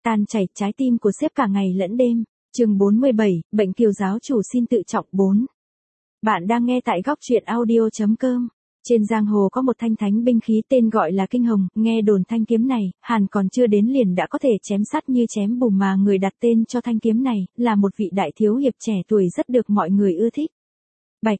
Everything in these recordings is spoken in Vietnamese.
tan chảy trái tim của sếp cả ngày lẫn đêm. Chương 47, bệnh kiều giáo chủ xin tự trọng 4. Bạn đang nghe tại góc truyện audio.com. Trên giang hồ có một thanh thánh binh khí tên gọi là Kinh Hồng, nghe đồn thanh kiếm này, Hàn còn chưa đến liền đã có thể chém sắt như chém bùn, mà người đặt tên cho thanh kiếm này là một vị đại thiếu hiệp trẻ tuổi rất được mọi người ưa thích. Bạch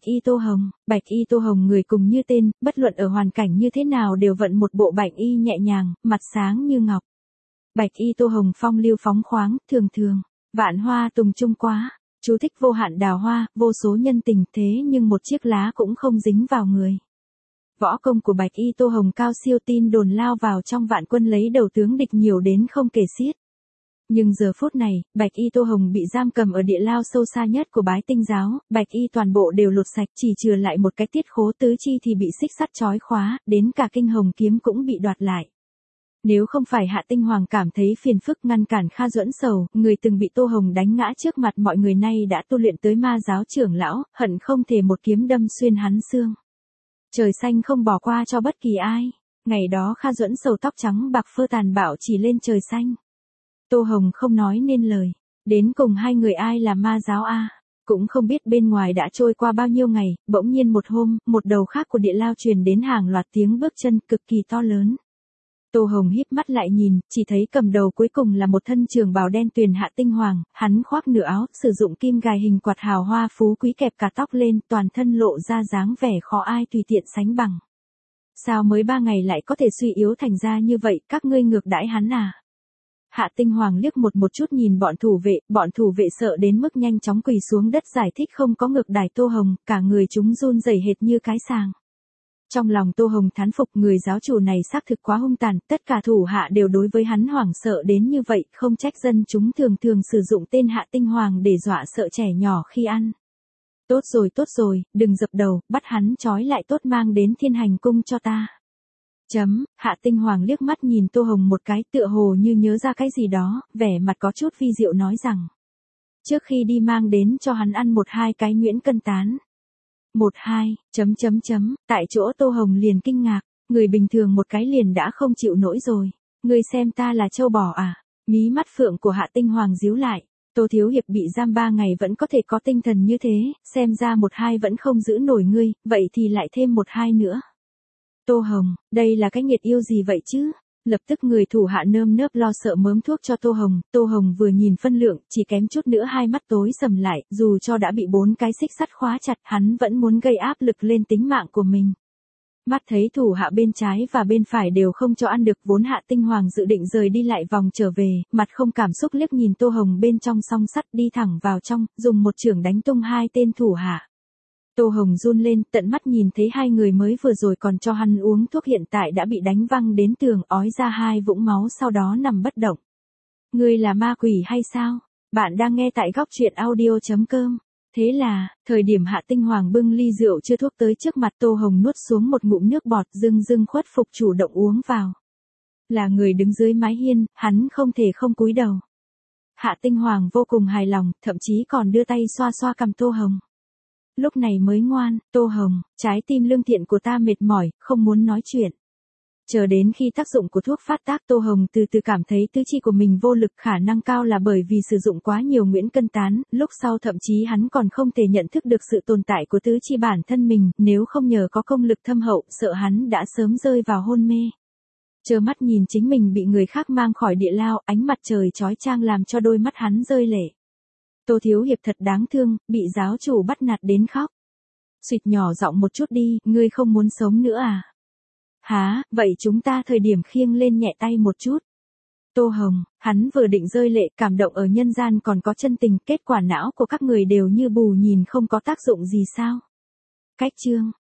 y tô hồng người cùng như tên, bất luận ở hoàn cảnh như thế nào đều vận một bộ bạch y nhẹ nhàng, mặt sáng như ngọc. Bạch y tô hồng phong lưu phóng khoáng, thường thường, vạn hoa tùng trung quá, chú thích vô hạn đào hoa, vô số nhân tình, thế nhưng một chiếc lá cũng không dính vào người. Võ công của Bạch y tô hồng cao siêu, tin đồn lao vào trong vạn quân lấy đầu tướng địch nhiều đến không kể xiết. Nhưng giờ phút này, Bạch y tô hồng bị giam cầm ở địa lao sâu xa nhất của Bái Tinh giáo, Bạch y toàn bộ đều lột sạch, chỉ chừa lại một cái tiết khố tứ chi thì bị xích sắt trói khóa, đến cả Kinh Hồng kiếm cũng bị đoạt lại. Nếu không phải Hạ Tinh Hoàng cảm thấy phiền phức ngăn cản Kha Duẫn Sầu, người từng bị Tô Hồng đánh ngã trước mặt mọi người nay đã tu luyện tới ma giáo trưởng lão, hận không thể một kiếm đâm xuyên hắn xương. Trời xanh không bỏ qua cho bất kỳ ai. Ngày đó Kha Duẫn Sầu tóc trắng bạc phơ tàn bạo chỉ lên trời xanh. Tô Hồng không nói nên lời. Đến cùng hai người ai là ma giáo a? Cũng không biết bên ngoài đã trôi qua bao nhiêu ngày, bỗng nhiên một hôm, một đầu khác của địa lao truyền đến hàng loạt tiếng bước chân cực kỳ to lớn. Tô Hồng híp mắt lại nhìn, chỉ thấy cầm đầu cuối cùng là một thân trường bào đen tuyền Hạ Tinh Hoàng, hắn khoác nửa áo, sử dụng kim gài hình quạt hào hoa phú quý kẹp cả tóc lên, toàn thân lộ ra dáng vẻ khó ai tùy tiện sánh bằng. Sao mới 3 ngày lại có thể suy yếu thành ra như vậy, các ngươi ngược đãi hắn à? Hạ Tinh Hoàng liếc một chút nhìn bọn thủ vệ sợ đến mức nhanh chóng quỳ xuống đất giải thích không có ngược đãi Tô Hồng, cả người chúng run rẩy hệt như cái sàng. Trong lòng Tô Hồng thán phục, người giáo chủ này xác thực quá hung tàn, tất cả thủ hạ đều đối với hắn hoảng sợ đến như vậy, không trách dân chúng thường thường sử dụng tên Hạ Tinh Hoàng để dọa sợ trẻ nhỏ khi ăn. Tốt rồi, đừng dập đầu, bắt hắn trói lại tốt, mang đến Thiên Hành cung cho ta. Hạ Tinh Hoàng liếc mắt nhìn Tô Hồng một cái, tựa hồ như nhớ ra cái gì đó, vẻ mặt có chút vi diệu nói rằng. Trước khi đi mang đến cho hắn ăn 1-2 cái nhuyễn cân tán. 1-2, tại chỗ Tô Hồng liền kinh ngạc, người bình thường một cái liền đã không chịu nổi rồi. Người xem ta là trâu bò à? Mí mắt phượng của Hạ Tinh Hoàng díu lại. Tô thiếu hiệp bị giam 3 ngày vẫn có thể có tinh thần như thế, xem ra 1-2 vẫn không giữ nổi ngươi, vậy thì lại thêm 1-2 nữa. Tô Hồng, đây là cái nghiệt yêu gì vậy chứ? Lập tức người thủ hạ nơm nớp lo sợ mớm thuốc cho Tô Hồng vừa nhìn phân lượng, chỉ kém chút nữa hai mắt tối sầm lại, dù cho đã bị 4 cái xích sắt khóa chặt, hắn vẫn muốn gây áp lực lên tính mạng của mình. Mắt thấy thủ hạ bên trái và bên phải đều không cho ăn được, vốn Hạ Tinh Hoàng dự định rời đi lại vòng trở về, mặt không cảm xúc liếc nhìn Tô Hồng bên trong song sắt, đi thẳng vào trong, dùng một chưởng đánh tung 2 tên thủ hạ. Tô Hồng run lên, tận mắt nhìn thấy 2 người mới vừa rồi còn cho hắn uống thuốc hiện tại đã bị đánh văng đến tường, ói ra 2 vũng máu sau đó nằm bất động. Ngươi là ma quỷ hay sao? Bạn đang nghe tại góc truyện audio.com. Thế là, thời điểm Hạ Tinh Hoàng bưng ly rượu chưa thuốc tới trước mặt Tô Hồng nuốt xuống một ngụm nước bọt, dưng khuất phục chủ động uống vào. Là người đứng dưới mái hiên, hắn không thể không cúi đầu. Hạ Tinh Hoàng vô cùng hài lòng, thậm chí còn đưa tay xoa xoa cằm Tô Hồng. Lúc này mới ngoan, Tô Hồng, trái tim lương thiện của ta mệt mỏi, không muốn nói chuyện. Chờ đến khi tác dụng của thuốc phát tác, Tô Hồng từ từ cảm thấy tứ chi của mình vô lực, khả năng cao là bởi vì sử dụng quá nhiều nhuyễn cân tán, lúc sau thậm chí hắn còn không thể nhận thức được sự tồn tại của tứ chi bản thân mình, nếu không nhờ có công lực thâm hậu, sợ hắn đã sớm rơi vào hôn mê. Trơ mắt nhìn chính mình bị người khác mang khỏi địa lao, ánh mặt trời chói chang làm cho đôi mắt hắn rơi lệ. Tô thiếu hiệp thật đáng thương, bị giáo chủ bắt nạt đến khóc. Xuyệt nhỏ giọng một chút đi, ngươi không muốn sống nữa à? Hả, vậy chúng ta thời điểm khiêng lên nhẹ tay một chút. Tô Hồng, hắn vừa định rơi lệ, cảm động ở nhân gian còn có chân tình, kết quả não của các người đều như bù nhìn không có tác dụng gì sao? Cách chương,